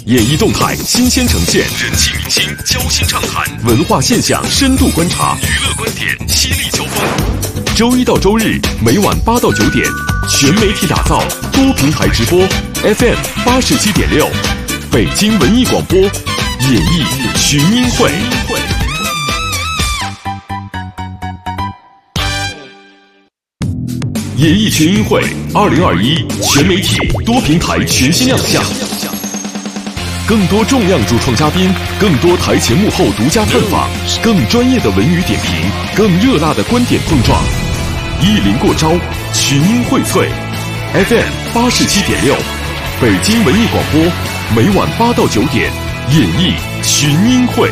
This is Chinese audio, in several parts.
演艺动态新鲜呈现，人气明星交心畅谈，文化现象深度观察，娱乐观点犀利交锋。周一到周日每晚8到9点，全媒体打造，多平台直播 ，FM 87.6，北京文艺广播，演艺群英会。演艺群英会2021全媒体多平台全新亮相，更多重量主创嘉宾，更多台前幕后独家探访，更专业的文娱点评，更热辣的观点碰撞，一临过招，群英荟萃。FM 87.6，北京文艺广播，每晚8到9点，演艺群英会。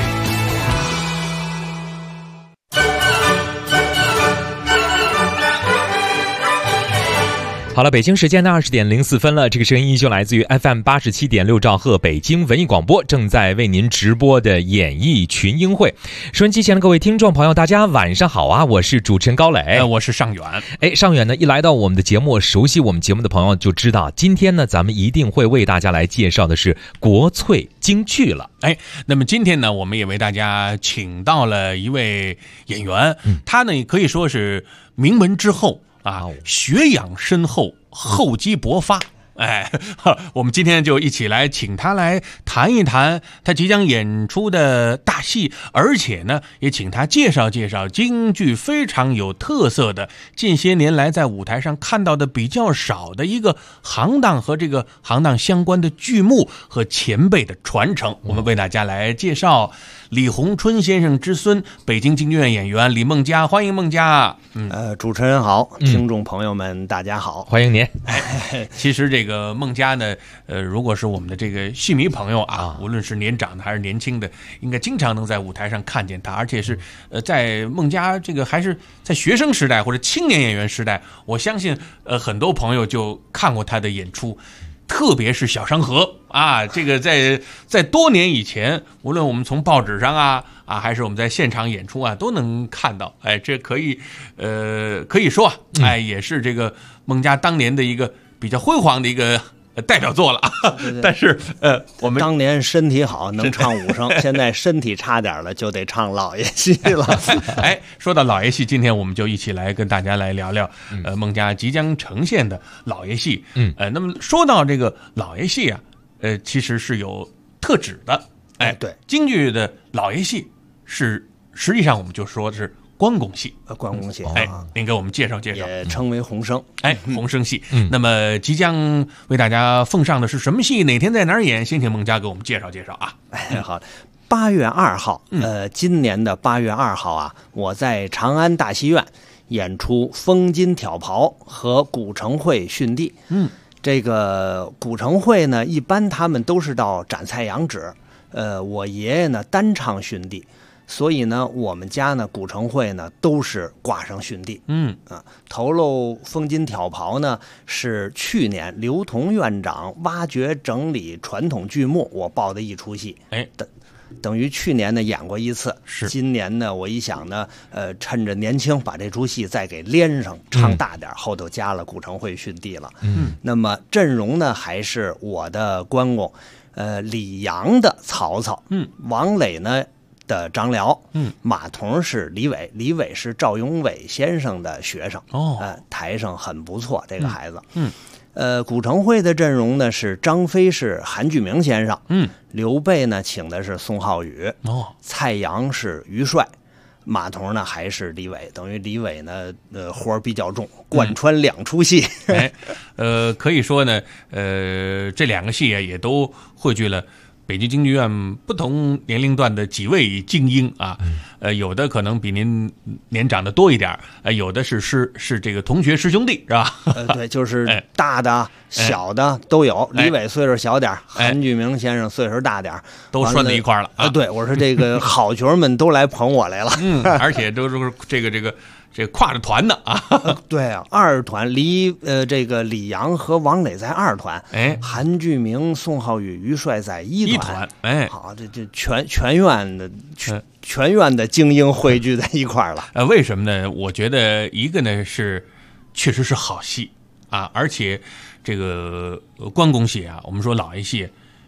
好了，北京时间的20点04分了。这个声音依旧来自于 FM 87.6兆赫北京文艺广播，正在为您直播的演艺群英会。收音机前的各位听众朋友，大家晚上好啊！我是主持人高磊， 我是尚远。 尚远呢，一来到我们的节目，熟悉我们节目的朋友就知道，今天呢，咱们一定会为大家来介绍的是国粹京剧了。 那么今天呢，我们也为大家请到了一位演员，他呢可以说是名门之后。学养深厚，厚积薄发。我们今天就一起来请他来谈一谈他即将演出的大戏，而且呢，也请他介绍介绍京剧非常有特色的，近些年来在舞台上看到的比较少的一个行当和这个行当相关的剧目和前辈的传承。我们为大家来介绍李洪春先生之孙，北京京剧院演员李孟嘉，欢迎孟嘉。 主持人好，听众朋友们大家好， 欢迎您。 其实这个孟嘉呢，如果是我们的这个戏迷朋友啊，无论是年长的还是年轻的，应该经常能在舞台上看见他，而且是在孟嘉这个还是在学生时代或者青年演员时代，我相信很多朋友就看过他的演出。特别是小商河啊，这个在多年以前，无论我们从报纸上还是我们在现场演出都能看到。这可以说也是这个孟嘉当年的一个比较辉煌的一个代表作了。 对， 但是我们当年身体好能唱武生，现在身体差点了就得唱老爷戏了。 说到老爷戏，今天我们就一起来跟大家来聊聊孟嘉即将呈现的老爷戏。那么说到这个老爷戏其实是有特指的。 对， 京剧的老爷戏是实际上我们就说的是关公戏，您给我们介绍介绍。 也称为红生， 红生戏。那么即将为大家奉上的是什么戏？哪天在哪儿演？先请孟嘉给我们介绍介绍啊。 好，8月2号，今年的8月2号我在长安大戏院演出《封金挑袍》和古城会训地。这个古城会呢，一般他们都是到斩菜扬指，我爷爷呢单唱训地。所以呢，我们家呢古城会呢都是挂上训地。头喽封金挑袍呢是去年刘同院长挖掘整理传统剧目我报的一出戏。等于去年呢演过一次，今年呢我一想呢，趁着年轻把这出戏再给连上，唱大点，后头加了古城会训地了。那么阵容呢还是我的关公，李阳的曹操，王磊呢的张辽，马童是李伟，李伟是赵永伟先生的学生，台上很不错这个孩子。古城会的阵容呢是张飞是韩巨明先生，刘备呢请的是宋浩宇，蔡阳是于帅，马童呢还是李伟，等于李伟呢活比较重，贯穿2出戏。 可以说呢，这2个戏也都汇聚了北京京剧院不同年龄段的几位精英有的可能比您年长的多一点，有的是这个同学师兄弟，是吧？ 对，就是大的、小的都有。李伟岁数小点，韩巨明先生岁数大点， 都拴在一块了对，我说这个好角们都来捧我来了。 而且都是这个跨着团的对啊，2团这个李阳和王磊在2团，韩巨明、宋浩宇、于帅在1团。好，这全院的精英汇聚在一块了。 为什么呢？我觉得一个呢是确实是好戏而且这个关公戏我们说老爷戏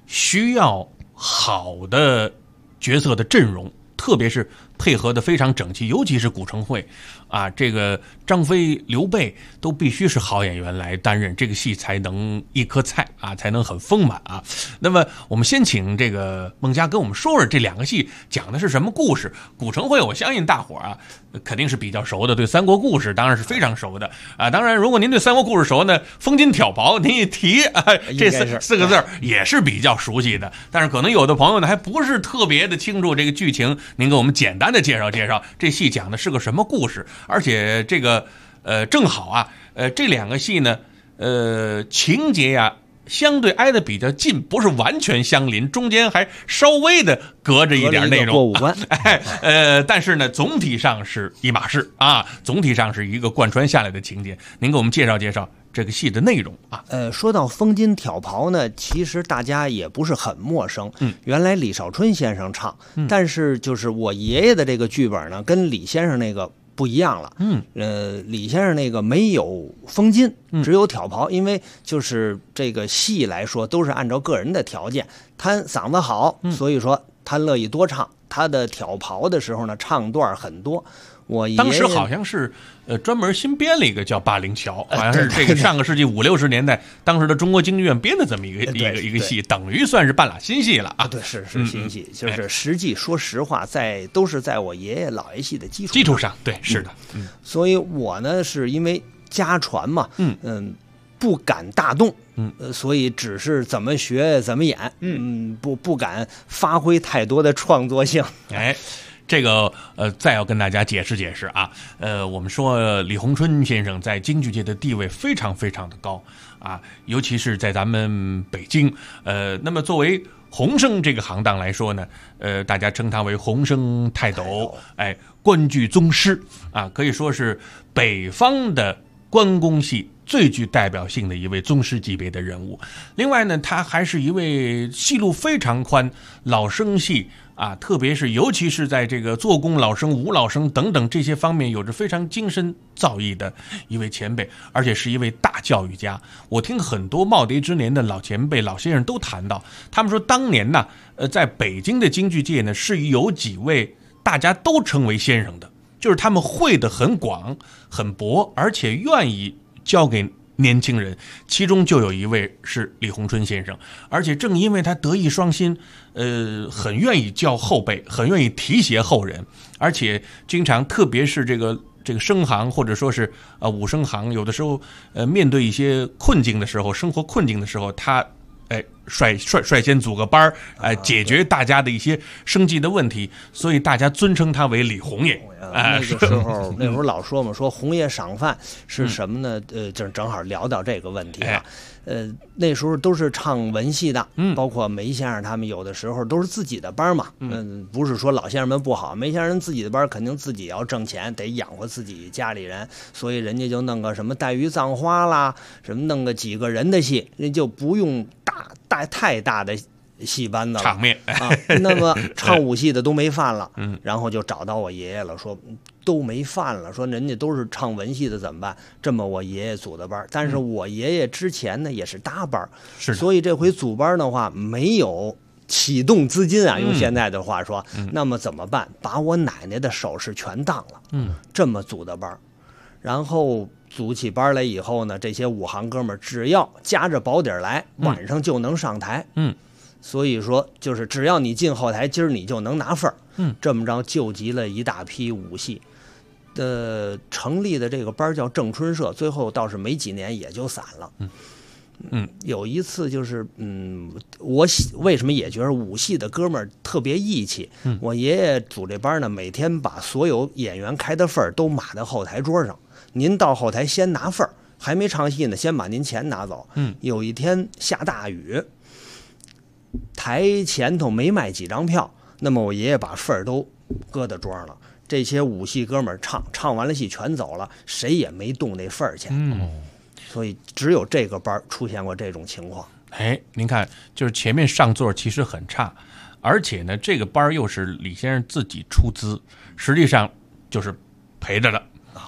需要好的角色的阵容，特别是配合的非常整齐，尤其是古城会啊，这个张飞、刘备都必须是好演员来担任，这个戏才能一颗菜啊，才能很丰满啊。那么我们先请这个孟佳跟我们说说这两个戏讲的是什么故事。古城会我相信大伙儿啊肯定是比较熟的，对三国故事当然是非常熟的啊。当然如果您对三国故事熟呢，风金挑袍您一提啊，这四个字也是比较熟悉的。但是可能有的朋友呢还不是特别的清楚这个剧情，您给我们简单的介绍介绍这戏讲的是个什么故事。而且这个正好啊这两个戏呢情节呀相对挨得比较近，不是完全相邻，中间还稍微的隔着一点内容， 过五关。 但是呢，总体上是一码事啊，总体上是一个贯穿下来的情节。您给我们介绍介绍这个戏的内容啊。 说到风金挑袍呢，其实大家也不是很陌生。原来李少春先生唱，但是就是我爷爷的这个剧本呢，跟李先生那个不一样了。李先生那个没有封金，只有挑袍，因为就是这个戏来说都是按照个人的条件，他嗓子好，所以说他乐意多唱。他的挑袍的时候呢，唱段很多。我爷爷当时好像是专门新编了一个叫《霸陵桥》，好像是这个上个世纪50、60年代当时的中国京剧院编的这么一个戏，等于算是半拉新戏了啊。 对，是新戏，就是实际说实话，都是在我爷爷老爷戏的基础上。 对，是的。 所以我呢是因为家传嘛，不敢大动，所以只是怎么学怎么演，不敢发挥太多的创作性。 这个再要跟大家解释解释啊，我们说李鸿春先生在京剧界的地位非常非常的高啊，尤其是在咱们北京，那么作为洪生这个行当来说呢，大家称他为洪生泰斗，官剧宗师啊，可以说是北方的关公戏最具代表性的一位宗师级别的人物。另外呢，他还是一位戏路非常宽，老生戏啊，特别是尤其是在这个做工老生、武老生等等这些方面有着非常精深造诣的一位前辈，而且是一位大教育家。我听很多耄耋之年的老前辈、老先生都谈到，他们说当年呢，在北京的京剧界呢，是有几位大家都称为先生的，就是他们会的很广、很博，而且愿意教给年轻人，其中就有一位是李鸿春先生。而且正因为他德艺双馨，很愿意教后辈，很愿意提携后人，而且经常特别是这个生行或者说是武生行，有的时候面对一些困境的时候，生活困境的时候，他率先组个班解决大家的一些生计的问题，所以大家尊称他为李红爷。 那个时候那会儿老说嘛，说红爷赏饭是什么呢？就正好聊到这个问题了。那时候都是唱文戏的，包括梅先生他们有的时候都是自己的班嘛。不是说老先生们不好，梅先生自己的班肯定自己要挣钱，得养活自己家里人，所以人家就弄个什么黛玉葬花啦，什么弄个几个人的戏，人就不用太大的戏班子了场面啊。那么唱武戏的都没饭了，然后就找到我爷爷了，说都没饭了，说人家都是唱文戏的怎么办？这么我爷爷组的班，但是我爷爷之前呢也是搭班，所以这回组班的话没有启动资金啊，用现在的话说，那么怎么办？把我奶奶的首饰全当了，这么组的班，然后组起班来以后呢，这些武行哥们只要夹着保底来，晚上就能上台。所以说就是只要你进后台，今儿你就能拿份儿。这么着救集了一大批武戏。成立的这个班叫正春社，最后倒是没几年也就散了。有一次就是，我为什么也觉得武戏的哥们儿特别义气？我爷爷组这班呢，每天把所有演员开的份儿都码在后台桌上。您到后台先拿份儿，还没唱戏呢，先把您钱拿走。有一天下大雨，台前头没卖几张票，那么我爷爷把份儿都搁在桌上了。这些武戏哥们儿唱完了戏全走了，谁也没动那份儿钱。所以只有这个班出现过这种情况。 您看，就是前面上座其实很差，而且呢，这个班又是李先生自己出资，实际上就是赔着的。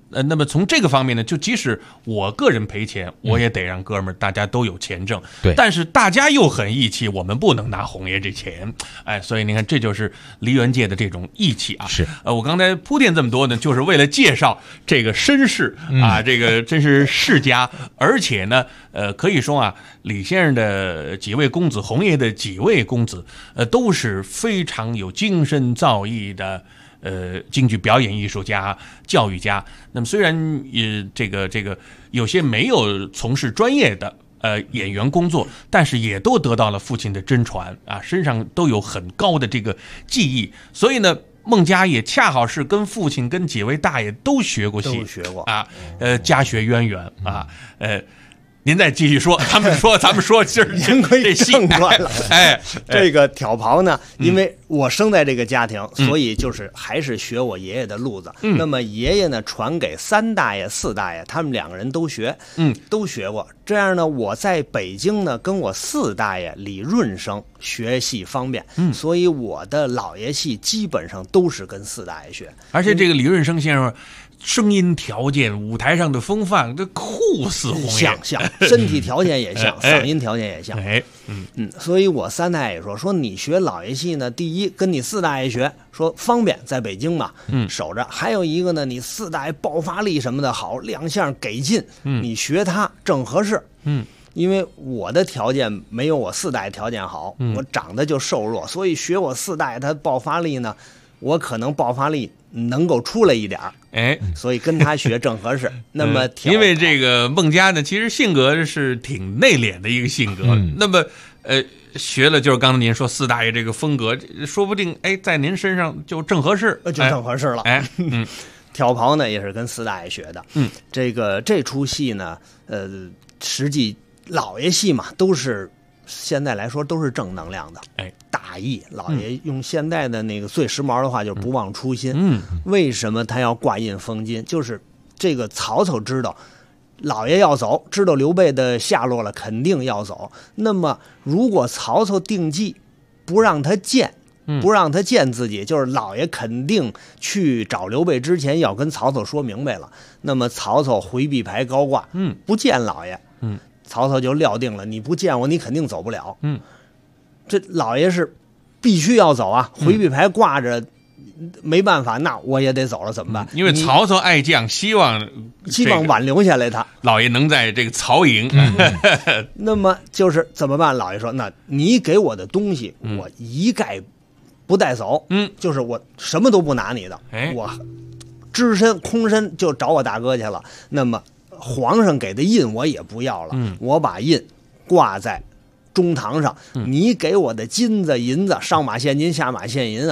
那么从这个方面呢，就即使我个人赔钱，我也得让哥们儿大家都有钱挣。 对， 但是大家又很义气，我们不能拿红爷这钱。哎，所以你看，这就是梨园界的这种义气啊。 是， 我刚才铺垫这么多呢，就是为了介绍这个绅士啊，这个真是世家，而且呢，可以说啊，李先生的几位公子，红爷的几位公子，都是非常有精神造诣的。京剧表演艺术家、教育家。那么虽然这个有些没有从事专业的演员工作，但是也都得到了父亲的真传啊，身上都有很高的这个技艺。所以呢，孟家也恰好是跟父亲、跟几位大爷都学过戏，啊，家学渊源啊，您再继续说，咱们说，今儿您可以正传了。这个挑袍呢，因为我生在这个家庭，所以就是还是学我爷爷的路子。那么爷爷呢，传给3大爷、4大爷，他们2个人都学，都学过。这样呢，我在北京呢，跟我4大爷李润生学戏方便，所以我的老爷戏基本上都是跟4大爷学。 而且这个李润生先生。声音条件、舞台上的风范，这酷似红爷， 像，身体条件也像，嗓音条件也像。所以我3大爷说你学老爷戏呢，第一跟你4大爷学，说方便，在北京嘛，守着；还有一个呢，你4大爷爆发力什么的好，亮相给劲，你学他正合适。因为我的条件没有我4大爷条件好，我长得就瘦弱，所以学我4大爷他爆发力呢，我可能爆发力能够出来一点所以跟他学正合适。那么因为这个孟家呢，其实性格是挺内敛的一个性格，那么学了就是刚才您说4大爷这个风格，说不定在您身上就正合适， 就正合适了。挑袍呢也是跟4大爷学的。这出戏呢，实际老爷戏嘛，都是现在来说都是正能量的。大义，老爷用现在的那个最时髦的话，就是不忘初心。为什么他要挂印封金？就是这个曹操知道老爷要走，知道刘备的下落了，肯定要走。那么如果曹操定计不让他见，不让他见自己，就是老爷肯定去找刘备之前要跟曹操说明白了。那么曹操回避牌高挂，不见老爷，曹操就料定了，你不见我，你肯定走不了。这老爷是必须要走啊，回避牌挂着，没办法，那我也得走了，怎么办？ 因为曹操爱将，希望挽留下来他老爷能在这个曹营。 那么就是怎么办？老爷说，那你给我的东西，我一概不带走。就是我什么都不拿你的，我只身空身就找我大哥去了。那么皇上给的印我也不要了，我把印挂在中堂上，你给我的金子银子，上马现金下马现银啊，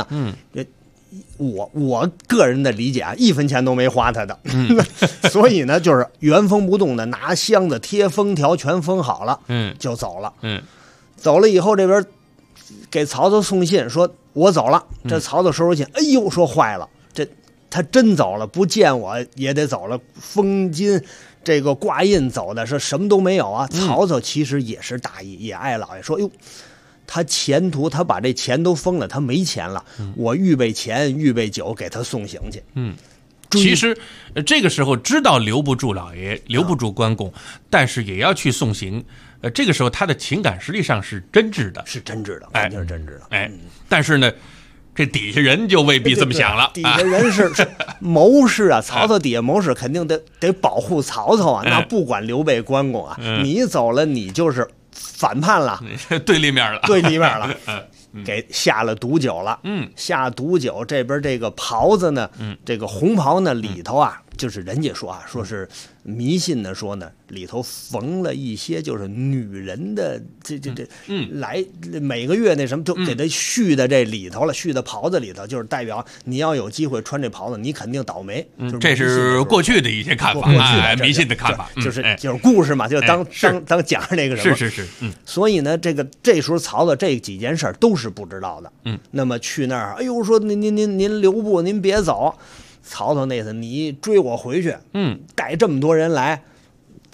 我个人的理解啊，1分钱都没花他的。所以呢，就是原封不动的拿箱子贴封条全封好了，就走了。走了以后，这边给曹操送信说我走了。这曹操收拾信，哎呦，说坏了，这他真走了，不见我也得走了，封金这个挂印走的是什么都没有啊。曹操其实也是大义，也爱老爷，说哟，他前途他把这钱都封了，他没钱了，我预备钱预备酒给他送行去。 其实这个时候知道留不住老爷，留不住关公，但是也要去送行。这个时候他的情感实际上是真挚的，肯定是真挚的。但是呢，这底下人就未必这么想了。 底下人是谋士啊，曹操底下谋士肯定得保护曹操啊，那不管刘备关公啊，你走了你就是反叛了， 对立面了， 给下了毒酒了。下毒酒，这边这个袍子呢，这个红袍呢里头啊，就是人家说啊，说是迷信的说呢，里头缝了一些就是女人的这来每个月那什么就给他续的这里头了，续的袍子里头，就是代表你要有机会穿这袍子，你肯定倒霉。 这是过去的一些看法，迷信的看法， 就是故事嘛，就当讲那个什么。 是。 所以呢，这时候曹操这几件事都是不知道的。那么去那儿，哎呦，说您留步，您别走。曹操那次你追我回去，带这么多人来，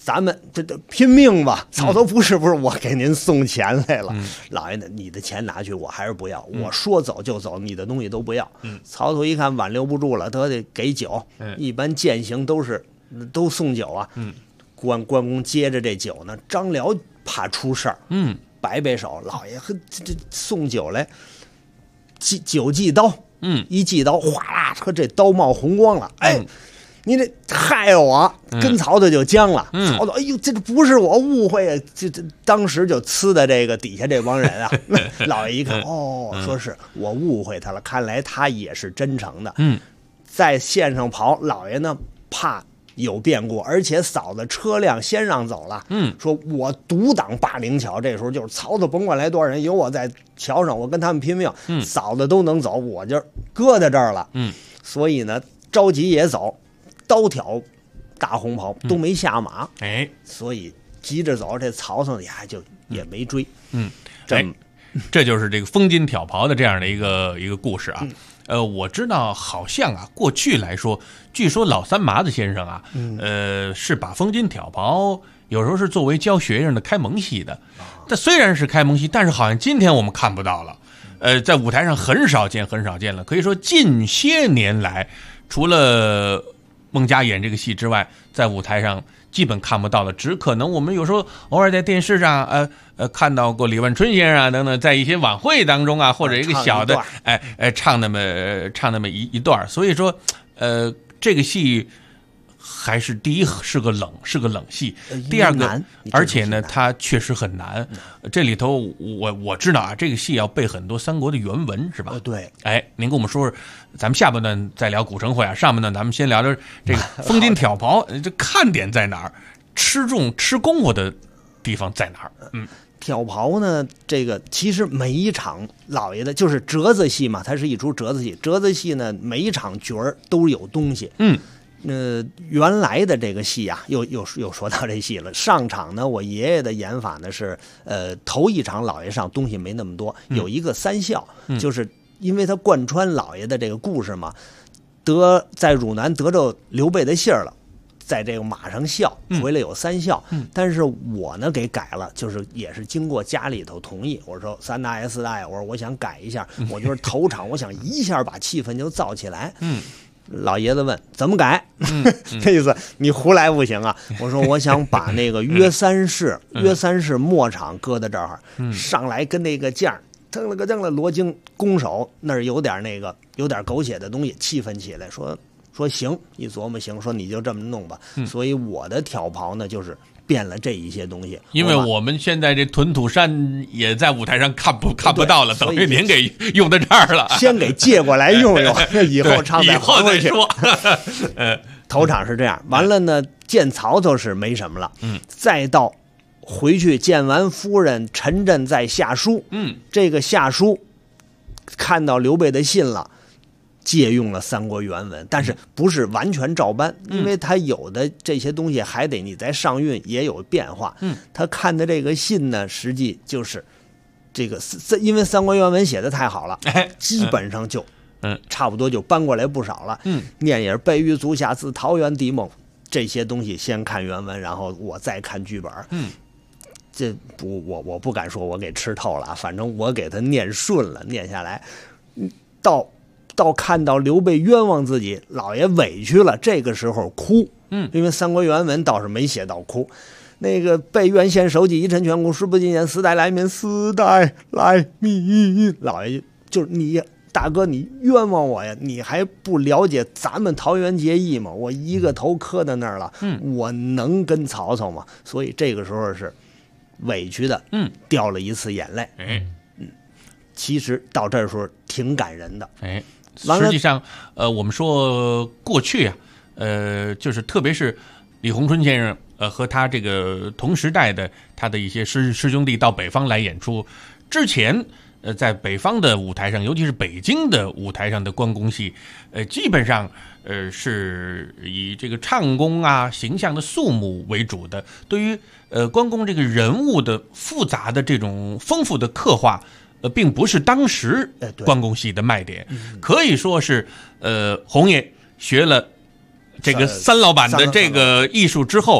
咱们这拼命吧。曹操不是，我给您送钱来了。老爷，你的钱拿去，我还是不要。我说走就走，你的东西都不要。曹操一看挽留不住了，他得给酒。一般践行都送酒啊。关公接着这酒呢，张辽怕出事儿，摆手，老爷这送酒来，酒祭刀，一祭刀，哗啦，说这刀冒红光了，哎。你这害我，跟曹操就僵了。曹操，哎呦，这不是我误会啊！这当时就呲的这个底下这帮人啊。老爷一看，说是我误会他了，看来他也是真诚的。在线上跑，老爷呢怕有变故，而且嫂子车辆先让走了。说我独挡霸陵桥，这时候就是曹操甭管来多少人，有我在桥上，我跟他们拼命，嫂子都能走，我就搁在这儿了。所以呢，着急也走。刀挑大红袍都没下马，所以急着走，这曹操呀就也没追。 这就是这个封金挑袍的这样的一个故事啊。我知道好像啊，过去来说，据说老三麻子先生啊，是把封金挑袍有时候是作为教学生的开蒙戏的。但虽然是开蒙戏，但是好像今天我们看不到了。在舞台上很少见了。可以说近些年来，除了孟佳演这个戏之外，在舞台上基本看不到了，只可能我们有时候偶尔在电视上看到过李万春先生啊等等，在一些晚会当中啊，或者一个小的唱那么一段。所以说这个戏还是第一是个冷戏，第二个而且呢它确实很难。这里头我知道啊，这个戏要背很多三国的原文是吧？ 对。 您跟我们说说，咱们下半段再聊古城会啊，上半段咱们先聊聊这个封金挑袍，这看点在哪儿？吃功夫的地方在哪儿？ 挑袍呢，这个其实每一场老爷的就是折子戏嘛，它是一出折子戏。折子戏呢，每一场角儿都有东西。原来的这个戏啊，又说到这戏了。上场呢，我爷爷的演法呢是，头一场老爷上东西没那么多，有一个三笑，就是因为他贯穿老爷的这个故事嘛，在汝南得着刘备的信儿了，在这个马上笑，回来有三笑。但是我呢给改了，就是也是经过家里头同意，我说三大爷四大爷，我说我想改一下，我就是头场我想一下把气氛就造起来。老爷子问怎么改，这意思你胡来不行啊。我说我想把那个约三世末场搁在这儿，上来跟那个将腾了罗京攻守那儿有点狗血的东西，气氛起来。说行，一琢磨行，说你就这么弄吧。所以我的挑袍呢就是变了这一些东西， 因为我们现在这屯土山也在舞台上看不到了，等于您给用到这儿了， 先给借过来用用，以后唱以后再说。 头场是这样，完了呢，见曹操是没什么了，再到回去见完夫人，陈震在下书，这个下书看到刘备的信了。借用了三国原文，但是不是完全照搬，因为他有的这些东西还得你在上韵也有变化。他看的这个信呢，实际就是这个，因为三国原文写的太好了，基本上就差不多就搬过来不少了。念也是备于足下，自桃园地梦，这些东西先看原文，然后我再看剧本。这我不敢说我给吃透了，反正我给他念顺了，念下来到看到刘备冤枉自己，老爷委屈了，这个时候哭。因为三国原文倒是没写到哭。那个被原县守己，一臣全功，时不尽言，四代来民，四代来民。老爷就是你大哥，你冤枉我呀！你还不了解咱们桃园结义吗？我一个头磕在那儿了，我能跟曹操吗？所以这个时候是委屈的，掉了一次眼泪。其实到这时候挺感人的。 实际上，我们说过去啊，就是特别是李鸿春先生，和他这个同时代的他的一些师兄弟到北方来演出之前，在北方的舞台上，尤其是北京的舞台上的关公戏，基本上是以这个唱功啊、形象的肃穆为主的。对于关公这个人物的复杂的这种丰富的刻画。并不是当时关公戏的卖点，可以说是洪爷学了这个三老板的这个艺术之后，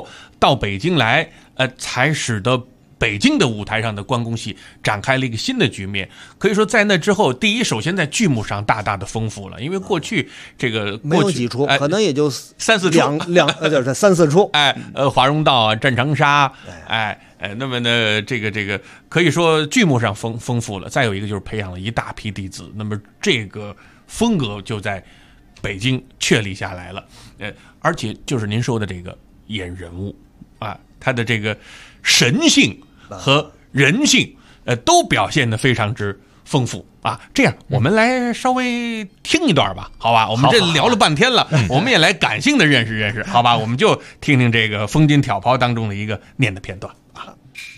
到北京来，才使得北京的舞台上的关公戏展开了一个新的局面。可以说在那之后，第一，首先在剧目上大大的丰富了，因为过去这个没有几出，可能也就 3、4出， 就是3、4出。 华容道啊，战长沙，那么呢，这个可以说剧目上丰富了。再有一个就是培养了一大批弟子，那么这个风格就在北京确立下来了。而且就是您说的这个演人物啊，他的这个神性和人性，都表现得非常之丰富啊。这样，我们来稍微听一段吧，好吧？我们这聊了半天了，我们也来感性的认识认识，好吧？我们就听听这个《封金挑袍》当中的一个念的片段啊。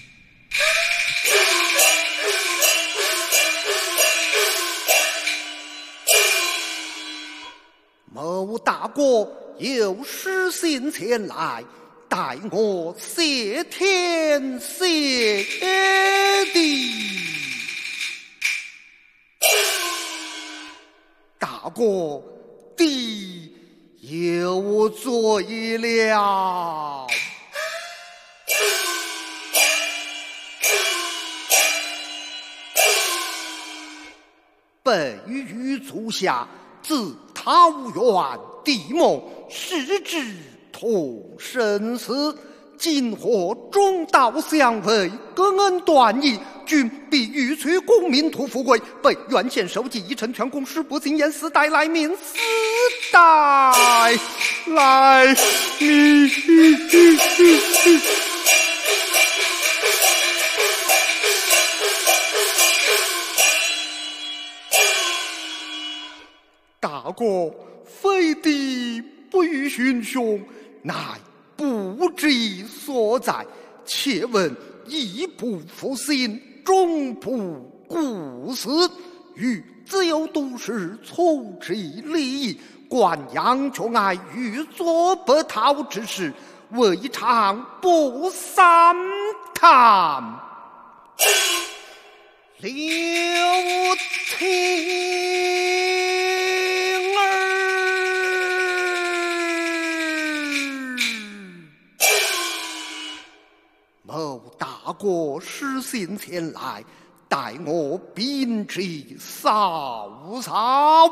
某大国有使信前来，待我谢天谢地。大国地有罪了。本于足下，自桃园地梦，矢志同生死。今获中道相会，各恩断义，君必欲取功名图富贵。本院县守计一臣全公使不进言，四代来民，四代来民。大国非敌不与寻凶，乃不知所在。且闻义不复心，终不顾死。欲自由都市，从之利益，官阳却爱欲作不逃之事，未尝不三叹。留听儿，某大国使信前来，待我禀之稍稍。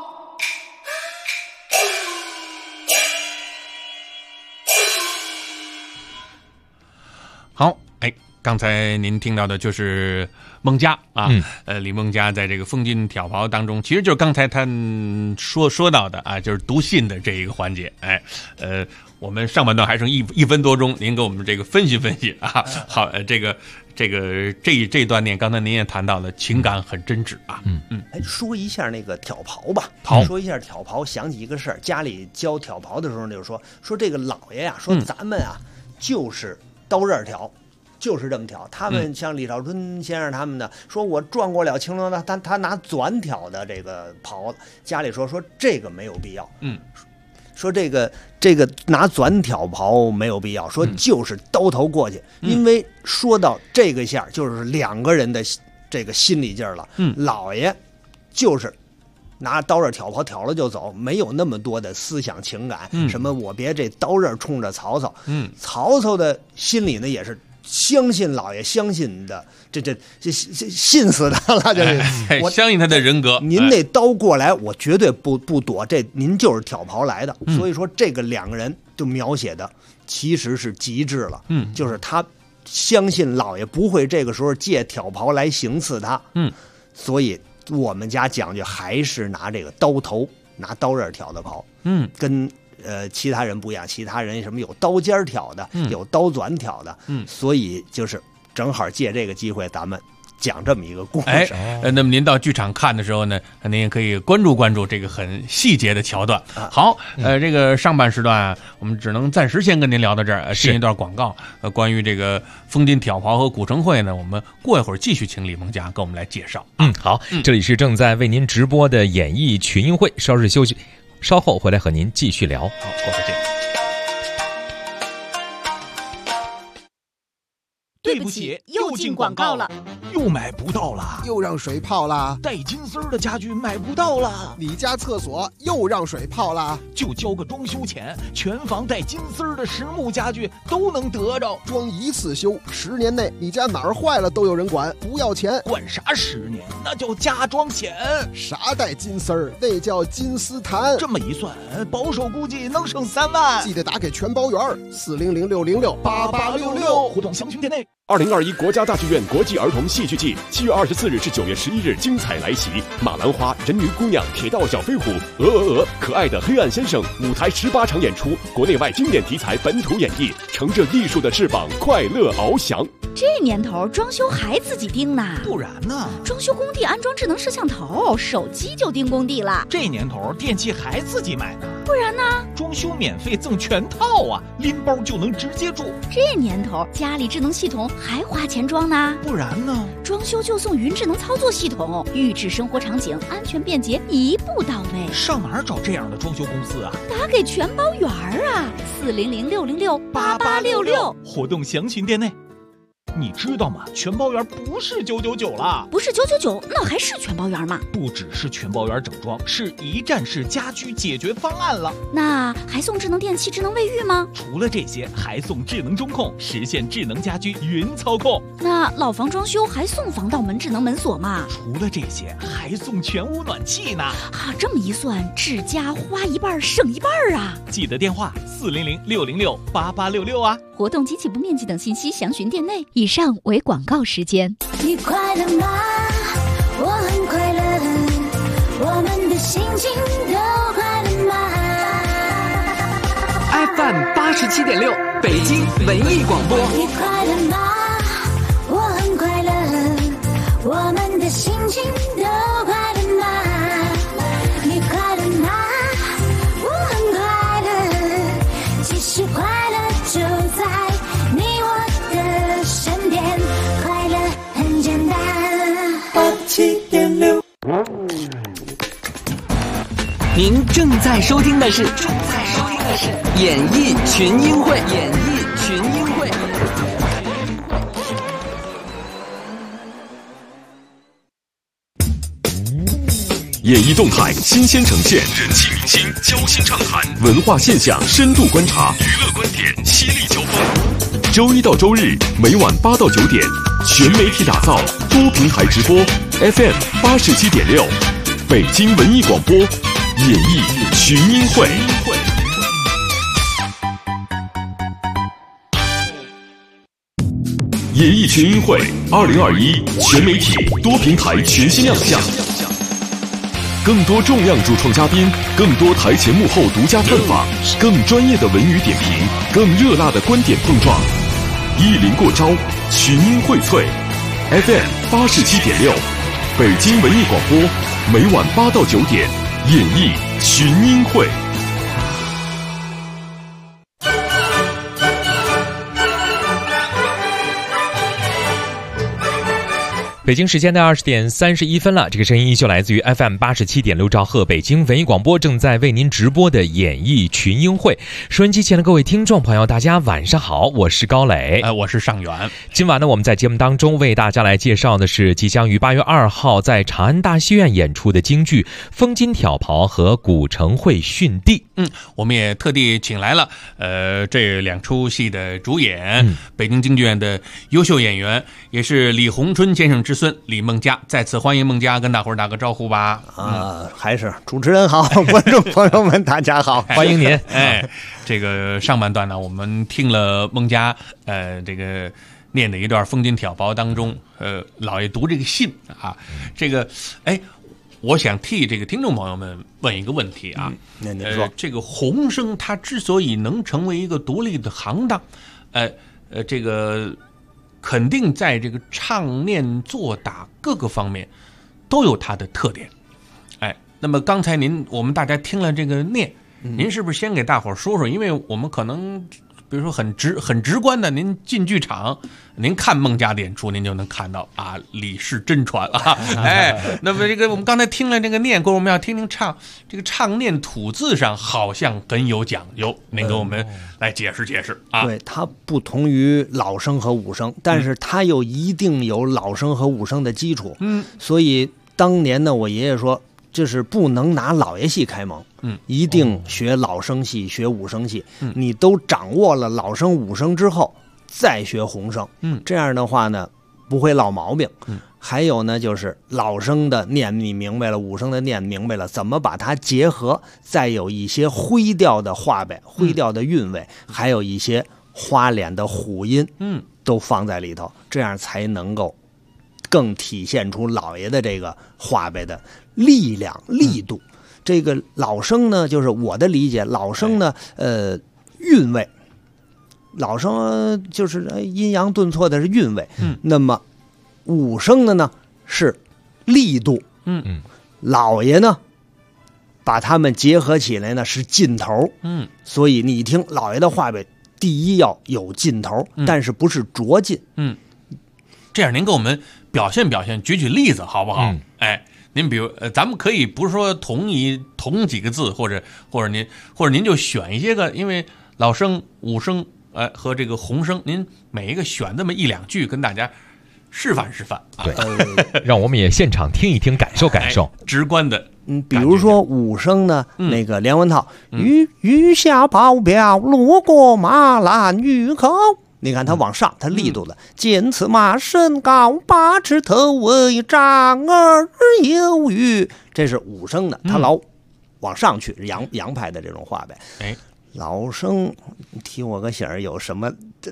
好，刚才您听到的就是孟佳啊，李孟佳在这个封金挑袍当中，其实就是刚才他说到的啊，就是读信的这一个环节。我们上半段还剩一分多钟，您给我们这个分析分析啊。好，这段念，刚才您也谈到了，情感很真挚啊。 说一下那个挑袍吧。说一下挑袍，想起一个事儿，家里教挑袍的时候，就是说这个老爷呀，说咱们啊就是刀刃挑。就是这么挑，他们像李少春先生他们的说，我撞过了青龙，他拿钻挑的这个袍，家里说这个没有必要，说这个拿钻挑袍没有必要，说就是刀头过去，因为说到这个下就是两个人的这个心理劲儿了，老爷就是拿刀刃挑袍挑了就走，没有那么多的思想情感，什么我别这刀刃冲着曹操，曹操的心里呢也是。相信老爷，相信的，这信死他了， 我相信他的人格。 您那刀过来，我绝对不躲，这您就是挑袍来的。所以说，这个两个人就描写的其实是极致了。就是他相信老爷不会这个时候借挑袍来行刺他。所以我们家讲究还是拿这个刀头，拿刀刃挑的袍。跟。其他人不一样，其他人什么有刀尖挑的，有刀钻挑的，所以就是正好借这个机会，咱们讲这么一个故事。 那么您到剧场看的时候呢，您也可以关注这个很细节的桥段。好，这个上半时段啊，我们只能暂时先跟您聊到这儿，进一段广告。关于这个封金挑袍和古城会呢，我们过一会儿继续请李孟佳跟我们来介绍。 好，这里是正在为您直播的演艺群英会，稍事休息。稍后回来和您继续聊。 好，过会儿见。 对不起，又又进广告了， 又买不到了， 又让水泡了， 带金丝儿的家具买不到了， 你家厕所又让水泡了， 就交个装修钱，全房带金丝儿的实木家具都能得着， 装一次修，10年内你家哪儿坏了都有人管，不要钱。 管啥10年？那叫加装险。 啥带金丝儿？那叫金丝檀。 这么一算，保守估计能省3万。 记得打给全包圆，400-606-8866， 互动详询店内。 2021国家大剧院国际儿童戏剧季7月24日至9月11日精彩来袭，马兰花、人鱼姑娘、铁道小飞虎、可爱的黑暗先生，舞台18场演出，国内外经典题材本土演绎，乘着艺术的翅膀，快乐翱翔。 这年头装修还自己盯呢？ 不然呢？ 装修工地安装智能摄像头，手机就盯工地了。 这年头电器还自己买呢？ 不然呢？ 装修免费赠全套啊，拎包就能直接住。 这年头家里智能系统还花钱装呢？ 不然呢？ 装修就送云智能操作系统，预制生活场景，安全便捷，一步到位。 上哪儿找这样的装修公司啊？ 打给全包圆啊，400-606-8866， 活动详询店内。你知道吗？全包圆不是999了， 不是999，那还是全包圆吗？ 不只是全包圆整装，是一站式家居解决方案了。 那还送智能电器、智能卫浴吗？ 除了这些，还送智能中控，实现智能家居云操控。 那老房装修还送防盗门、智能门锁吗？ 除了这些，还送全屋暖气呢。 啊，这么一算，智家花一半省一半啊！ 记得电话400-606-8866啊。 活动及起步面积等信息详询店内。以上为广告时间。 你快乐吗？我很快乐，我们的心情都快乐吗 ？FM 87.6，北京文艺广播。 你快乐吗？我很快乐，我们的心情都快乐吗？你快乐吗？我很快乐，其实快乐就在你我的身边，快乐很简单。87.6， 您正在收听的是演艺群英会。 演艺动态新鲜呈现，人气明星交心畅谈，文化现象深度观察，娱乐观点犀利交锋。周一到周日每晚8到9点，全媒体打造，多平台直播 ，FM 87.6，北京文艺广播，演艺群英会。演艺群英会2021全媒体多平台全新亮相。更多重量主创嘉宾，更多台前幕后独家探访，更专业的文娱点评，更热辣的观点碰撞，一临过招，群英荟萃。FM 87.6，北京文艺广播，每晚8到9点，演艺群英会。 北京时间的20点31分了，这个声音依旧来自于 FM 87.6兆赫北京文艺广播，正在为您直播的演艺群英会。收音机前的各位听众朋友，大家晚上好，我是高磊， 我是尚远。 今晚呢，我们在节目当中为大家来介绍的是即将于8月2号在长安大戏院演出的京剧《风金挑袍》和《古城会训帝》。 我们也特地请来了这2出戏的主演，北京京剧院的优秀演员，也是李鸿春先生之孙李梦佳。在此欢迎梦佳，跟大伙儿打个招呼吧。 还是主持人好，观众朋友们大家好， 欢迎您。 这个上半段呢，我们听了梦佳这个念的一段《风金挑袍》当中，老爷读这个信啊，这个我想替这个听众朋友们问一个问题啊， 您说， 这个洪生他之所以能成为一个独立的行当，这个肯定在这个唱念做打各个方面都有它的特点。那么刚才我们大家听了这个念，您是不是先给大伙儿说说？因为我们可能比如说很直观的，您进剧场，您看孟家的演出，您就能看到啊，李氏真传啊，哎，那么这个我们刚才听了这个念过，我们要听听唱，这个唱念吐字上好像很有讲究，您给我们来解释解释啊。 对，它不同于老生和武生，但是它又一定有老生和武生的基础。所以当年呢，我爷爷说，就是不能拿老爷戏开蒙，一定学老生戏，学武生戏。你都掌握了老生、武生之后，再学红生。这样的话呢，不会落毛病。还有呢，就是老生的念你明白了，武生的念明白了，怎么把它结合？再有一些徽调的话呗，徽调的韵味，还有一些花脸的虎音，都放在里头，这样才能够更体现出老爷的这个话呗的力量、力度。这个老生呢，就是我的理解，老生呢，韵味，老生就是阴阳顿挫的是韵味，那么武生的呢是力度，老爷呢把他们结合起来呢是劲头，所以你听老爷的话呗，第一要有劲头，但是不是拙劲， 这样您给我们表现表现，举举例子好不好？哎，您比如咱们可以不是说同几个字，或者您就选一些个，因为老生、武生，和这个红生，您每一个选这么一两句，跟大家示范示范啊， 对，让我们也现场听一听，感受感受， 直观的。 比如说武生呢，那个连环套，雨下保镖，路过马栏峪口。你看他往上，他力度了。见此马身高8尺头围，丈儿有余。这是武生的，他老往上去，洋派的这种话呗。 哎， 老生提我个醒儿，有什么？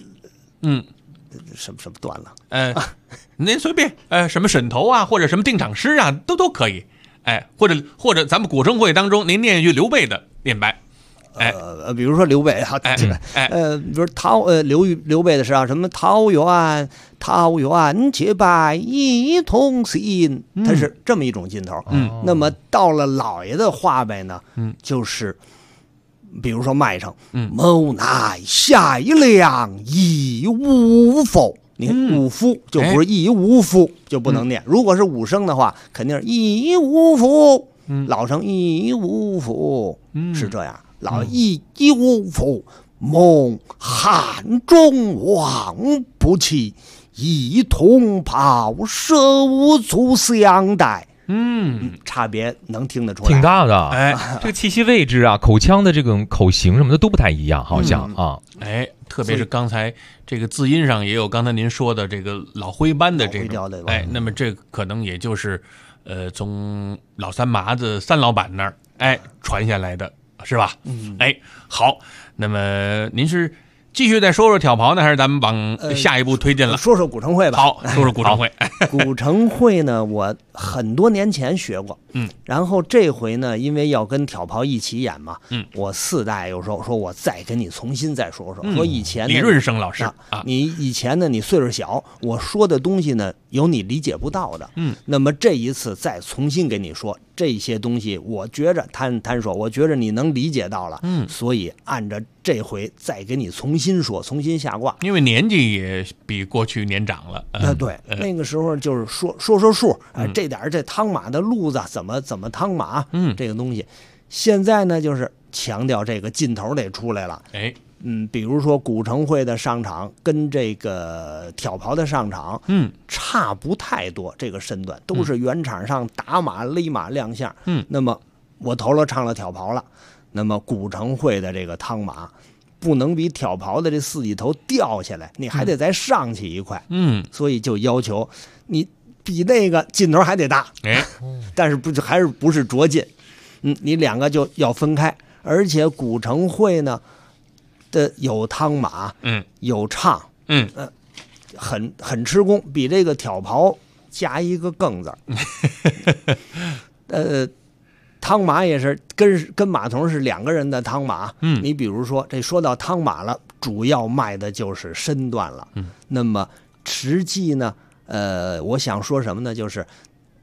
什么段了？ 您随便，什么沈头啊，或者什么定场诗啊，都可以。哎，或者咱们古城会当中，您念一句刘备的念白。 比如说刘备啊，比如刘备的是啊，什么桃园结拜一同心，它是这么一种劲头。那么到了老爷的话呗呢，就是比如说麦城，某乃下一量以无否。你看武夫就不是以无夫，就不能念。如果是武生的话，肯定是以无夫，老生以无夫，是这样。老以无夫，蒙汉中王不弃，以同袍舍无足相待。差别能听得出来， 挺大的。哎，这个气息位置啊，口腔的这个口型什么的都不太一样，好像啊。 哎，特别是刚才这个字音上也有刚才您说的这个老徽班的这种，哎，那么这可能也就是从老三麻子三老板那儿传下来的，是吧？哎，好，那么您是继续再说说挑袍呢，还是咱们往下一步推进了？ 说说古城会吧。 好，说说古城会。 古城会呢，我很多年前学过，然后这回呢，因为要跟挑袍一起演嘛，我4代有时候说我再跟你重新再说说，说以前呢， 李润生老师你以前呢，你岁数小，我说的东西呢，有你理解不到的，那么这一次再重新给你说这些东西，我觉着摊说，我觉着你能理解到了，所以按着这回再给你重新说，重新下卦， 因为年纪也比过去年长了。 对，那个时候就是说数，这点这汤马的路子怎么汤马，这个东西，现在呢就是强调这个劲头得出来了。 哎， 比如说古城会的上场跟这个挑袍的上场，差不太多，这个身段都是原场上打马勒马亮相。那么我头了唱了挑袍了，那么古城会的这个汤马不能比挑袍的这4级头掉下来，你还得再上去一块。所以就要求你比那个劲头还得大。但是不是拙劲，你两个就要分开。而且古城会呢的有汤马，有唱，很吃功，比这个挑袍加一个更字汤马也是跟马童是2个人的汤马，你比如说这说到汤马了，主要卖的就是身段了，那么实际呢，我想说什么呢？就是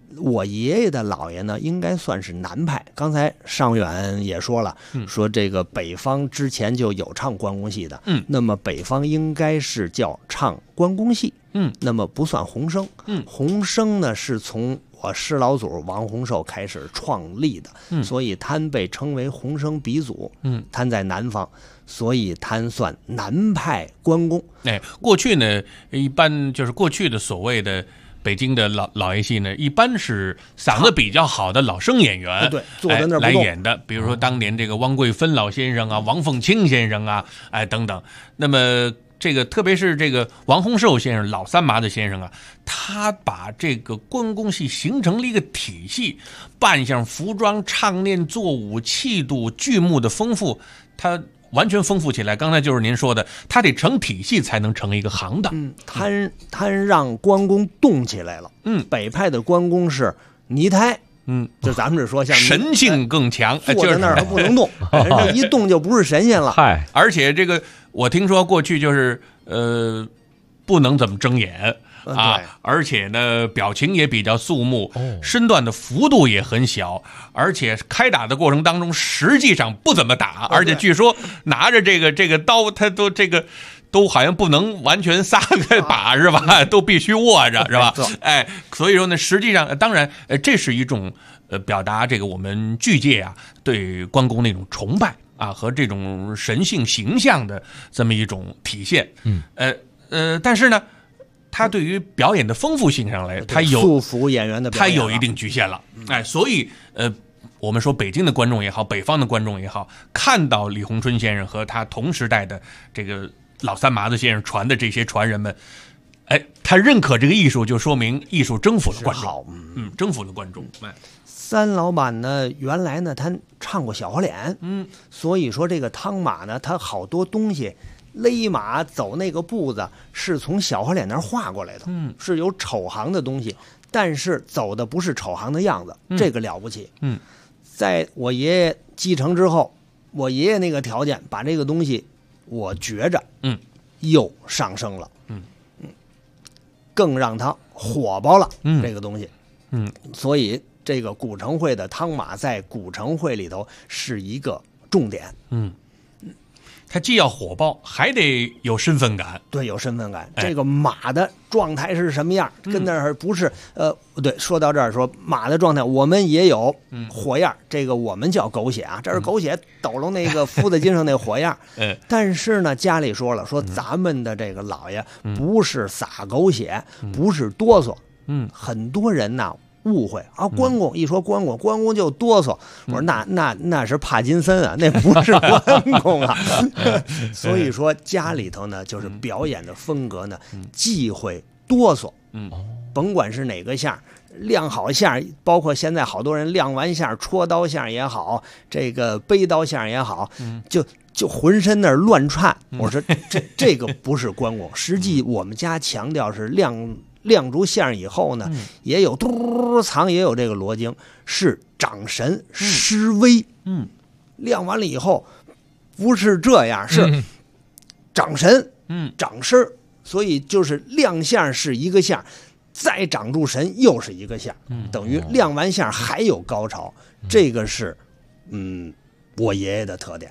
我爷爷的姥爷呢，应该算是南派。刚才尚远也说了，说这个北方之前就有唱关公戏的，那么北方应该是叫唱关公戏，那么不算红生，红生呢是从我师老祖王洪寿开始创立的，所以他被称为红生鼻祖，他在南方，所以他算南派关公。 过去呢，一般就是过去的所谓的北京的老爷戏呢，一般是嗓子比较好的老生演员， 对，坐在那儿来演的。比如说当年这个汪桂芬老先生啊，王凤清先生啊，等等。那么这个特别是这个王洪寿先生，老三麻子先生啊，他把这个关公戏形成了一个体系，扮相、服装、唱念、作舞、气度、剧目的丰富，他完全丰富起来。刚才就是您说的，他得成体系才能成一个行当。 他让关公动起来了。北派的关公是泥胎。就咱们这说像神性更强， 坐在那儿还不能动，人家一动就不是神仙了。 而且这个我听说过去就是不能怎么睁眼啊，而且呢表情也比较肃穆，身段的幅度也很小，而且开打的过程当中实际上不怎么打，而且据说拿着这个刀，他都好像不能完全撒开把是吧？都必须握着是吧？所以说呢，实际上当然这是一种表达这个我们剧界啊对关公那种崇拜啊和这种神性形象的这么一种体现。但是呢，他对于表演的丰富性上来，他有束缚演员的表演， 他有一定局限了。所以我们说北京的观众也好，北方的观众也好，看到李鸿春先生和他同时代的这个老三麻子先生传的这些传人们，他认可这个艺术，就说明艺术征服了观众，征服了观众。 三老板呢，原来呢他唱过小花脸，所以说这个汤马呢，他好多东西勒马走那个步子是从小花脸那儿画过来的，是有丑行的东西，但是走的不是丑行的样子，这个了不起。在我爷爷继承之后，我爷爷那个条件把这个东西我觉着又上升了，更让他火爆了，这个东西，所以这个古城会的汤马在古城会里头是一个重点， 他既要火爆，还得有身份感。 对，有身份感。这个马的状态是什么样？跟那儿不是对。说到这儿，说马的状态，我们也有火样，这个我们叫狗血啊，这是狗血抖搂那个敷在筋上那火样。但是呢，家里说了，说咱们的这个老爷不是撒狗血，不是哆嗦。很多人呐误会啊，关公一说关公就哆嗦。我说那是帕金森啊，那不是关公啊。所以说家里头呢，就是表演的风格呢，忌讳哆嗦。甭管是哪个相，亮好相，包括现在好多人亮完相，戳刀相也好，这个背刀相也好，就浑身那儿乱颤。我说这个不是关公，实际我们家强调是亮出相以后呢，也有嘟藏，也有这个罗经，是长神施威。亮完了以后不是这样，是长神，长身，所以就是亮相是一个相，再长住神又是一个相，等于亮完相还有高潮。这个是我爷爷的特点。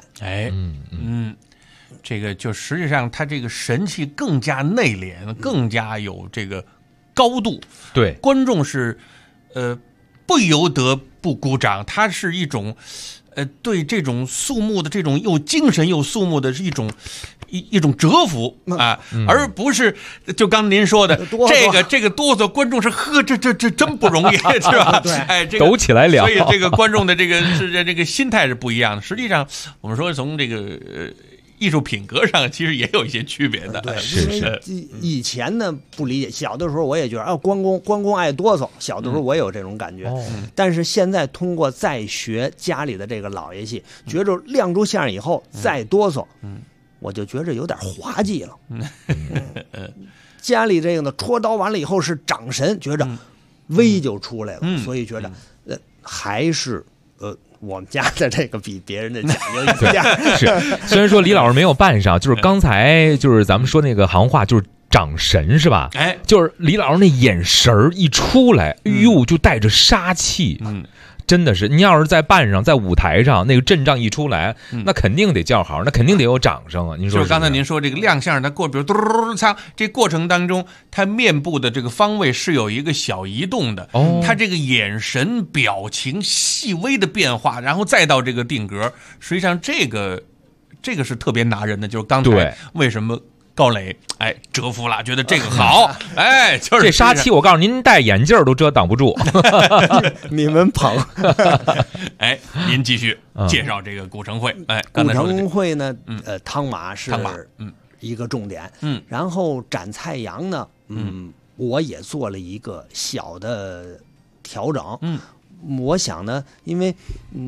这个就实际上他这个神气更加内敛，更加有这个高度。 对，观众是不由得不鼓掌，它是一种对这种肃穆的这种又精神又肃穆的是一种折服啊，而不是就刚您说的这个哆嗦，观众是呵，这真不容易，是吧？这个抖起来了。 所以这个观众的这个心态是不一样的。实际上，我们说从这个艺术品格上其实也有一些区别的。 对，是以前呢不理解，小的时候我也觉得关公爱哆嗦，小的时候我也有这种感觉。但是现在通过再学家里的这个老爷戏，觉着亮出相以后再哆嗦，我就觉着有点滑稽了。家里这个呢，戳刀完了以后是长神，觉着威就出来了，所以觉着还是我们家的这个比别人的讲究一点。 是，虽然说李老师没有扮上，就是刚才就是咱们说那个行话，就是掌神是吧？ 哎， 就是李老师那眼神儿一出来，哎呦，就带着杀气。真的是，你要是在扮上，在舞台上那个阵仗一出来，那肯定得叫好，那肯定得有掌声啊！您说就是刚才您说这个亮相，他过比如嘟嘟嘟嘟，这过程当中，他面部的这个方位是有一个小移动的，他这个眼神、表情细微的变化，然后再到这个定格，实际上这个是特别拿人的，就是刚才为什么高磊折服了，觉得这个好，就是这杀气，我告诉您，戴眼镜都遮挡不住。 你们捧。 您继续介绍这个古城会。 古城会呢，汤马是一个重点。然后斩菜阳呢，我也做了一个小的调整。我想呢，因为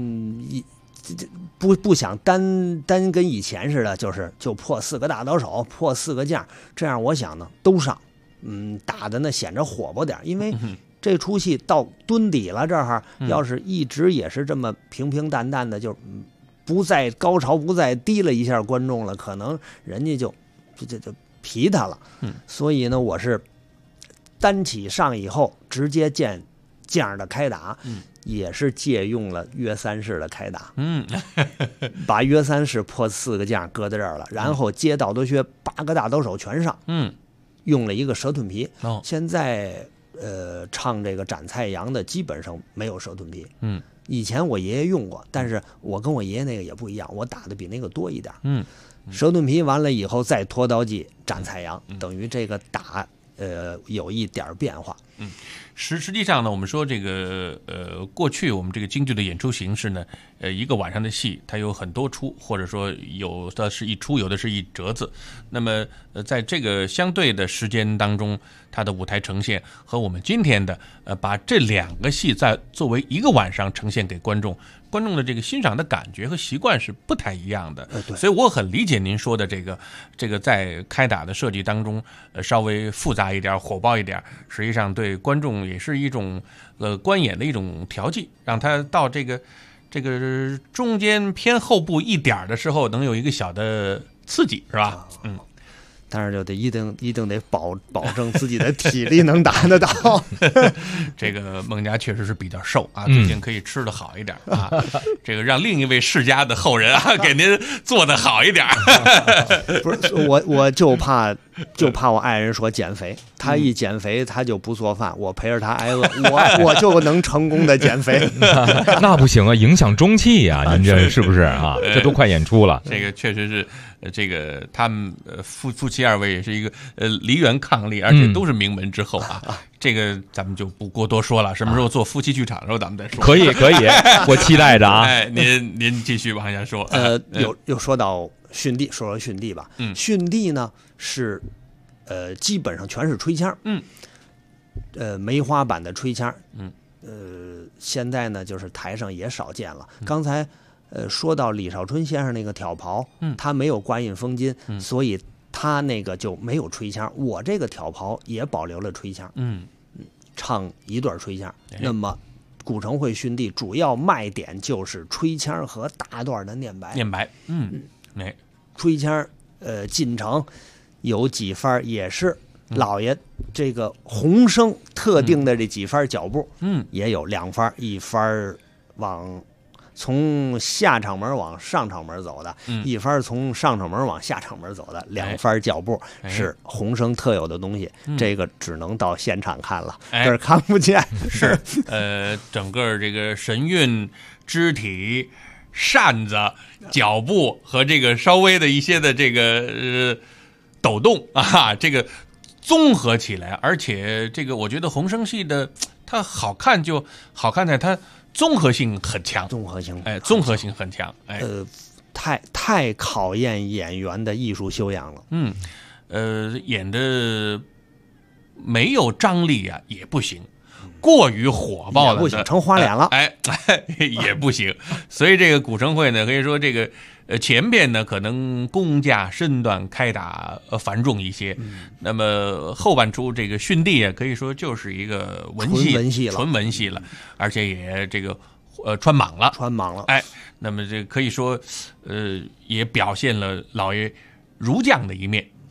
不想单跟以前似的，就破4个大刀手，破4个将，这样我想呢都上，打的呢显着火爆点，因为这出戏到蹲底了这儿，要是一直也是这么平平淡淡的，就不再高潮，不再低了一下观众了，可能人家就皮他了。所以呢，我是单起上以后直接见将的开打。也是借用了约三式的开打，把约三式破4个将搁在这儿了，然后接道德靴8个大刀手全上，用了一个蛇盾皮。现在唱这个斩菜阳的基本上没有蛇盾皮，以前我爷爷用过，但是我跟我爷爷那个也不一样，我打的比那个多一点。蛇盾皮完了以后再拖刀计斩菜阳，等于这个打有一点变化。 实际上呢，我们说这个过去我们这个京剧的演出形式呢，一个晚上的戏它有很多出，或者说有的是一出，有的是一折子。那么在这个相对的时间当中，它的舞台呈现和我们今天的把这2个戏在作为一个晚上呈现给观众的这个欣赏的感觉和习惯是不太一样的。所以我很理解您说的这个在开打的设计当中稍微复杂一点，火爆一点，实际上对观众也是一种观演的一种调剂，让他到这个中间偏后部一点的时候能有一个小的刺激，是吧？ 但是就得一定得保证自己的体力能达得到。 这个孟家确实是比较瘦啊，最近可以吃的好一点啊。这个让另一位世家的后人啊给您做的好一点。 不是我就怕我爱人说减肥，他一减肥他就不做饭，我陪着他挨饿，我就能成功的减肥。 那不行啊，影响中气呀！您这是不是啊？这都快演出了。 这个确实是。这个他们夫妻2位也是一个梨园伉俪，而且都是名门之后啊。这个咱们就不过多说了，什么时候做夫妻剧场的时候咱们再说。 可以，我期待着啊。 您继续往下说。 又说到训帝，说说训帝吧。训帝呢是基本上全是吹腔。梅花版的吹腔。现在呢就是台上也少见了。刚才。说到李少春先生那个挑袍，他没有挂印封金，所以他那个就没有吹腔。我这个挑袍也保留了吹腔，唱一段吹腔。那么古城会训帝主要卖点就是吹腔和大段的念白。吹腔进城有几番也是老爷这个洪生特定的这几番脚步，也有2番，一番从下场门往上场门走的，一番从上场门往下场门走的，2番脚步是洪生特有的东西，这个只能到现场看了，这儿看不见。 是整个这个神韵、肢体、扇子、脚步和这个稍微的一些的这个抖动啊，这个综合起来，而且这个我觉得洪生戏的它好看就好看在它。综合性很强，综合性很强， 太考验演员的艺术修养了。 演的没有张力啊也不行，过于火爆了不行，成花脸了， 也不行。所以这个古城会呢，可以说这个前边呢可能功架身段开打繁重一些，那么后半出这个训帝啊，可以说就是一个纯文戏了，而且也这个穿莽了，那么这可以说也表现了老爷儒将的一面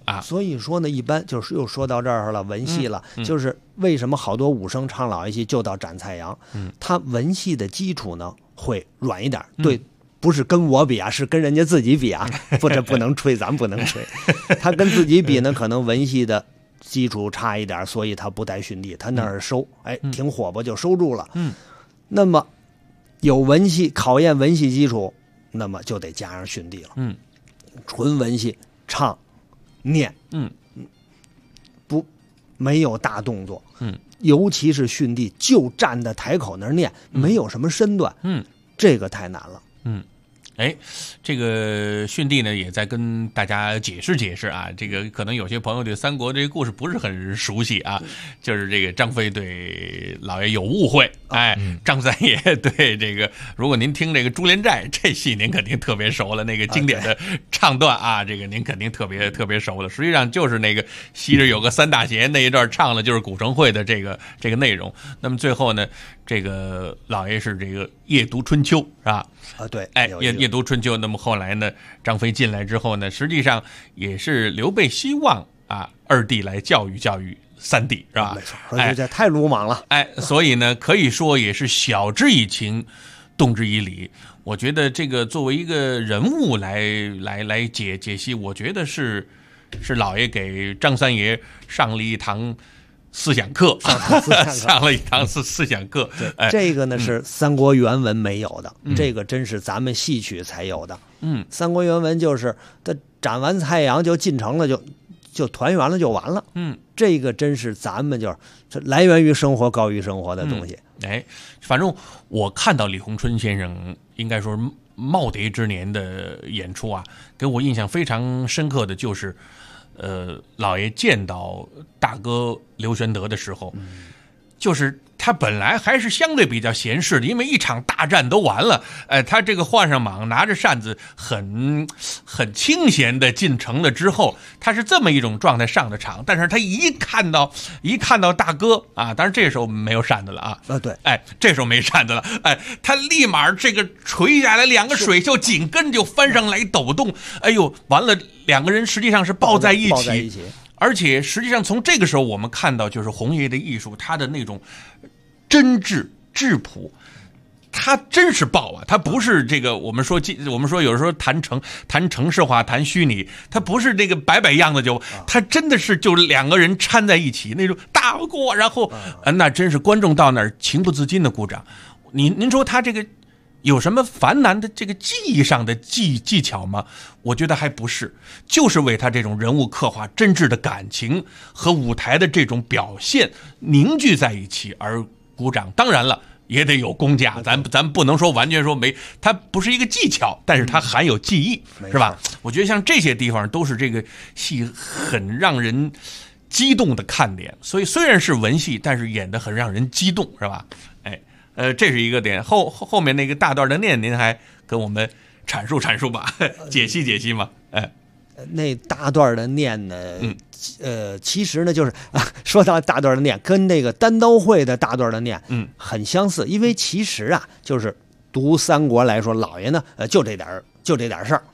啊。 所以说呢，一般就是又说到这儿了，文戏了，就是为什么好多武生唱老爷戏就到斩蔡阳，他文戏的基础呢会软一点，对。不是跟我比啊，是跟人家自己比啊，这不能吹，咱不能吹。他跟自己比呢，可能文戏的基础差一点，所以他不带训地，他那儿收，挺火爆就收住了。那么有文戏考验文戏基础，那么就得加上训地了。纯文戏唱、念，不没有大动作，尤其是训地就站在台口那儿念，没有什么身段，这个太难了。 这个训地呢，也在跟大家解释解释啊。这个可能有些朋友对三国这个故事不是很熟悉啊，就是这个张飞对老爷有误会，张三爷对这个，如果您听这个《珠帘寨》这戏，您肯定特别熟了，那个经典的唱段啊，这个您肯定特别熟了。实际上就是那个昔日有个三大贤那一段唱了，就是古城会的这个内容。那么最后呢，这个老爷是这个夜读春秋，是吧？ 对， 夜读春秋。那么后来呢，张飞进来之后呢，实际上也是刘备希望二弟来教育三弟，是吧？ 没错，这太鲁莽了。 所以呢，可以说也是晓之以情，动之以理。我觉得这个作为一个人物来解析，我觉得是老爷给张三爷上了一堂思想课，上了一堂思想课。 这个呢是三国原文没有的，这个真是咱们戏曲才有的。三国原文就是他斩完蔡阳就进城了，就团圆了就完了。这个真是咱们就是来源于生活高于生活的东西。 反正我看到李鸿春先生应该说耄耋之年的演出啊，给我印象非常深刻的就是老爷见到大哥刘玄德的时候，就是他本来还是相对比较闲适的，因为一场大战都完了，他这个换上蟒，拿着扇子很清闲的进城了之后，他是这么一种状态上的场。但是他一看到大哥啊，当然这时候没有扇子了啊， 对， 这时候没扇子了，他立马这个垂下来，两个水袖紧跟就翻上来抖动，哎呦，完了，两个人实际上是抱在一起。而且实际上从这个时候我们看到，就是洪爷的艺术，他的那种真挚质朴，他真是抱啊，他不是这个我们说有时候谈城市化，谈虚拟，他不是这个摆样子他真的是就两个人掺在一起那种大过，然后那真是观众到那儿情不自禁的鼓掌。您说他这个有什么繁难的这个技艺上的技巧吗？我觉得还不是，就是为他这种人物刻画真挚的感情和舞台的这种表现凝聚在一起而鼓掌。当然了，也得有功架，咱不能说完全说没，它不是一个技巧，但是它含有技艺，是吧？我觉得像这些地方都是这个戏很让人激动的看点。所以虽然是文戏，但是演得很让人激动，是吧？这是一个点。后面那个大段的念，您还跟我们阐述吧，解析嘛。 那大段的念呢，其实呢就是说到大段的念，跟那个单刀会的大段的念，很相似。因为其实啊，就是读三国来说，老爷呢，就这点事儿。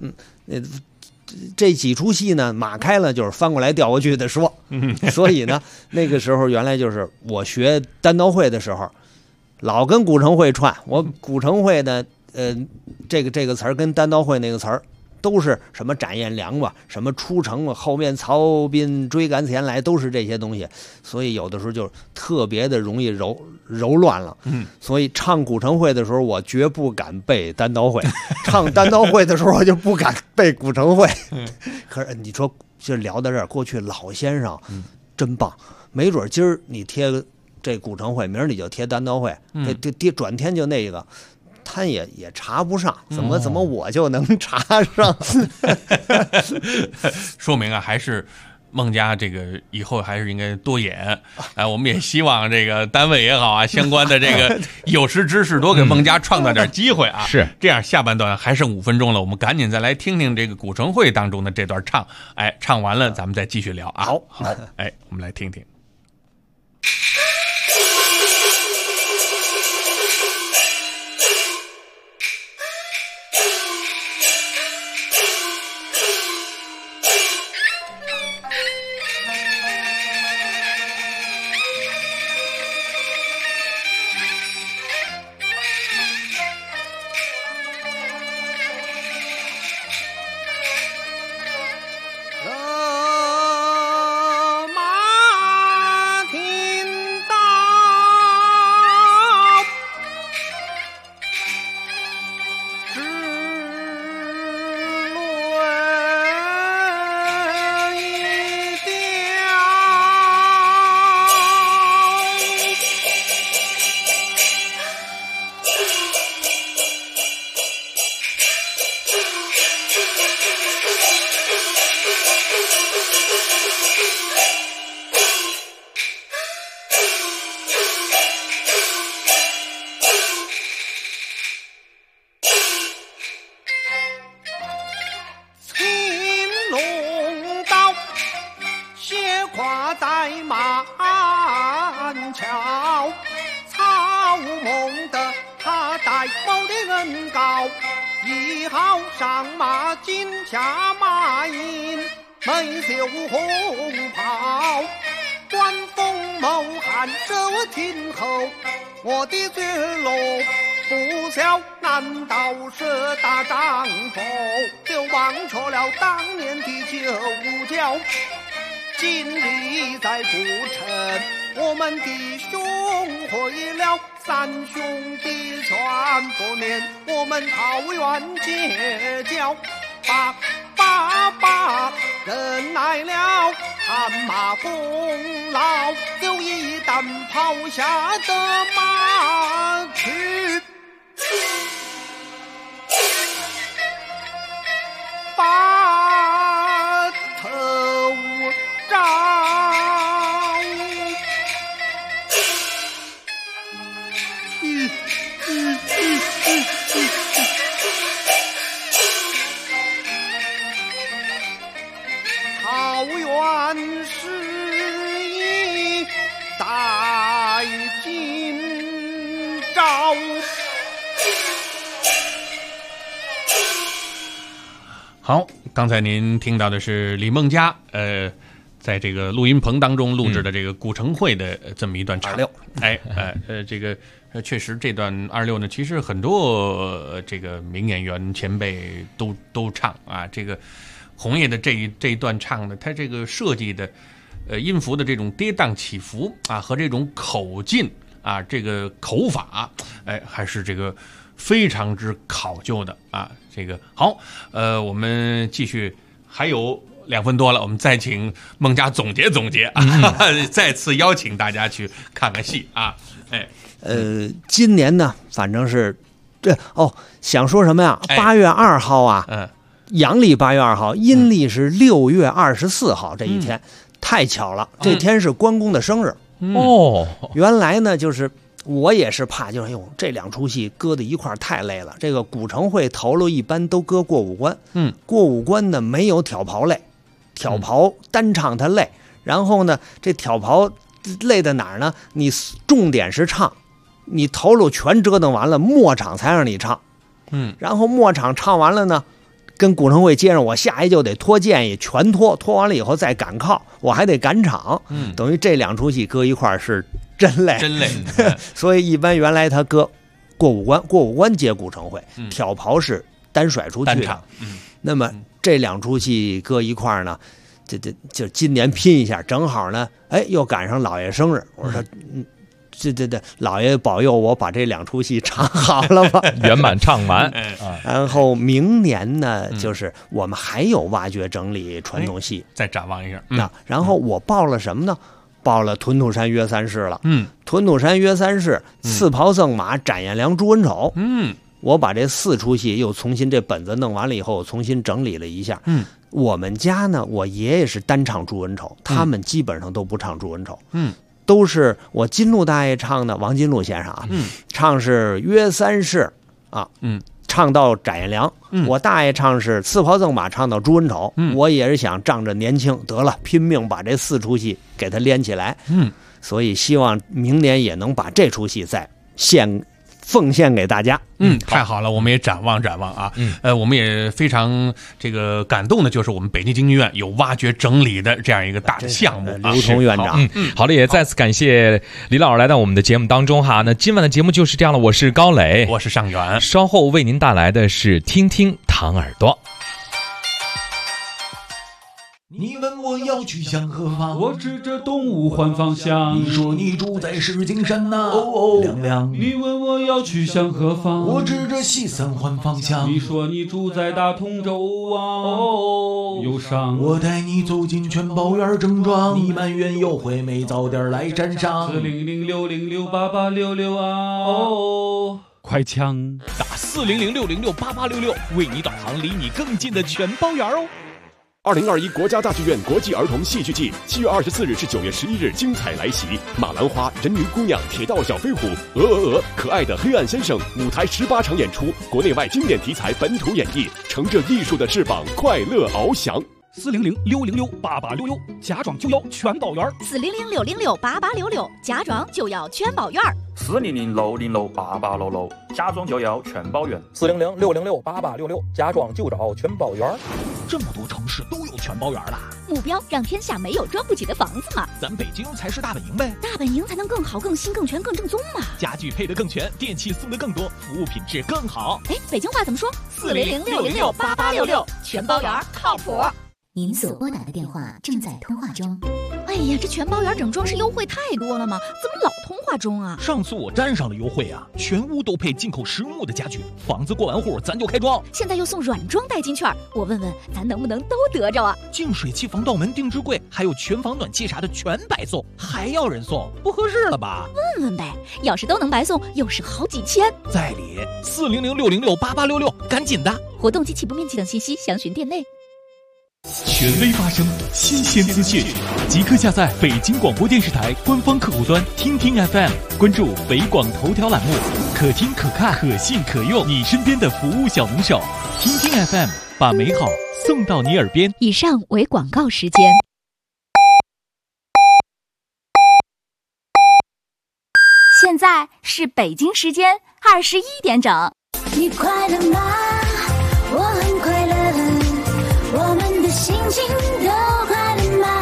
这几出戏呢，马开了就是翻过来调过去的说。所以呢，那个时候原来就是我学单刀会的时候，老跟古城会串。我古城会的这个词儿跟单刀会那个词儿都是什么斩颜良吧，什么出城吧，后面曹彬追赶前来，都是这些东西。所以有的时候就特别的容易揉乱了。所以唱古城会的时候，我绝不敢背单刀会；唱单刀会的时候，我就不敢背古城会。可是你说就聊到这儿，过去老先生真棒，没准今儿你贴这古城会，明儿你就贴单刀会，这转天就那个。他也查不上，怎么我就能查上？ 说明啊，还是孟家这个以后还是应该多演。我们也希望这个单位也好啊，相关的这个有识之士多给孟家创造点机会啊。 是这样，下半段还剩5分钟了，我们赶紧再来听听这个古城会当中的这段唱。唱完了咱们再继续聊啊。 好， 我们来听听。 在谋的恩高，一号上马金甲马印，眉秀红袍，官风谋汉守听候，我的绝路不小，难道是大丈夫？就忘却了当年的旧交，今日在古城，我们弟兄会了，三兄弟全不念，我们桃园结交，人来了，汗马功劳，就一旦抛下的马去，把头照。桃园是一带今朝。 好，刚才您听到的是李梦佳，在这个录音棚当中录制的这个古城会的这么一段唱。这个确实这段26呢，其实很多这个名演员前辈都唱啊。这个红叶的这一段唱的，他这个设计的音符的这种跌宕起伏啊，和这种口劲啊，这个口法，还是这个非常之考究的啊。这个好，我们继续，还有2分多了，我们再请孟佳总结总结啊，再次邀请大家去看看戏啊。 今年呢，反正是想说什么呀？8月2号啊，阳历8月2号，阴历是6月24号这一天，太巧了，这天是关公的生日。原来呢，就是我也是怕，就是这2出戏搁在一块儿太累了。这个古城会头路一般都搁过五关，过五关呢没有挑袍累，挑袍单唱它累。然后呢，这挑袍累在哪儿呢？你重点是唱，你头路全折腾完了，末场才让你唱。然后末场唱完了呢，跟古城会接上，我下一就得拖建议，全拖完了以后再赶靠，我还得赶场。等于这2出戏搁一块儿是真累，所以一般原来他搁过五关接古城会，挑袍是单甩出去的。那么这2出戏搁一块儿呢，就今年拼一下，正好呢，又赶上老爷生日，我说老爷保佑我把这2出戏唱好了吧， 圆满唱完。 然后明年呢，就是我们还有挖掘整理传统戏， 再展望一下。 然后我报了什么呢？报了屯土山约三世了。屯土山约三世、刺袍赠马、展颜良、朱文丑。我把这4出戏又重新这本子弄完了以后，重新整理了一下。我们家呢，我爷爷是单唱朱文丑，他们基本上都不唱朱文丑。都是我金鹿大爷唱的，王金鹿先生啊，唱是约三世啊，唱到展颜良。我大爷唱是刺袍赠马，唱到朱文丑。我也是想仗着年轻，得了，拼命把这4出戏给他连起来。所以希望明年也能把这出戏再奉献给大家。 太好了，我们也展望啊。我们也非常这个感动的，就是我们北京京剧院有挖掘整理的这样一个大的项目。 刘同院长， 好了，也再次感谢李老师来到我们的节目当中哈。那今晚的节目就是这样了，我是高磊， 我是尚远， 稍后为您带来的是听听唐耳朵。 你问我要去向何方， 我指着东吴换方向。 你说你住在石景山呐，亮亮。 你问我要去向何方， 我指着西三环方向。 你说你住在大同州啊，忧伤。 我带你走进全宝园正庄，你埋怨有回没早点来山上。 40060688866啊，快枪打40060688866，为你导航离你更近的全宝园哦。 2021国家大剧院国际儿童戏剧季7月24日至9月11日精彩来袭，马兰花、人鱼姑娘、铁道小飞虎、可爱的黑暗先生，舞台18场演出，国内外经典题材本土演绎，乘着艺术的翅膀，快乐翱翔。 400-606-8866，家装就要全包圆。 400-606-8866，家装就要全包圆。 400-606-8866，家装就要全包圆。 400-606-8866，家装就找全包圆。 这么多城市都有全包圆了， 目标让天下没有装不起的房子嘛。 咱北京才是大本营呗， 大本营才能更好、更新、更全、更正宗嘛。 家具配得更全，电器送得更多，服务品质更好。 哎，北京话怎么说？400-606-8866，全包圆靠谱。 您所拨打的电话正在通话中。 哎呀，这全包圆整装饰优惠太多了吗？怎么老通话中啊？ 上次我站上了优惠啊，全屋都配进口实木的家具，房子过完户咱就开装。 现在又送软装代金券，我问问咱能不能都得着啊？ 净水器、防盗门、定制柜，还有全房暖气啥的全白送，还要人送，不合适了吧？ 问问呗，要是都能白送，又省好几千。 在理，400-606-8866，赶紧的。 活动及起步面积等信息详询店内。 权威发声，新鲜资讯，即刻下载北京广播电视台官方客户端听听 FM， 关注北广头条栏目，可听可看可信可用，你身边的服务小能手。听听 FM， 把美好送到你耳边。 以上为广告时间。 现在是北京时间21点整。 你快乐吗？我很快乐。我们的心情都快乐吗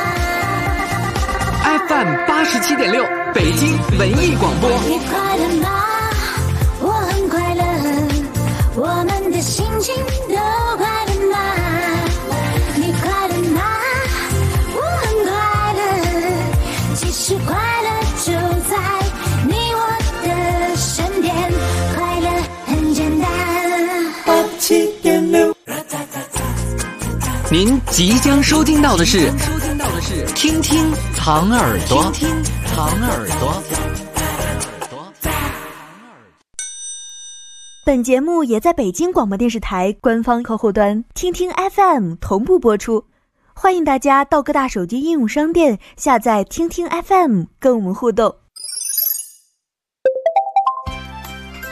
？FM 87.6，北京文艺广播。 你快乐吗？我很快乐。我们的心情都快乐吗？你快乐吗？我很快乐。其实快乐就在你我的身边，快乐很简单。87.6。 您即将收听到的是听听藏耳朵，听听藏耳朵。 本节目也在北京广播电视台官方客户端听听 FM 同步播出，欢迎大家到各大手机应用商店下载听听 FM 跟我们互动。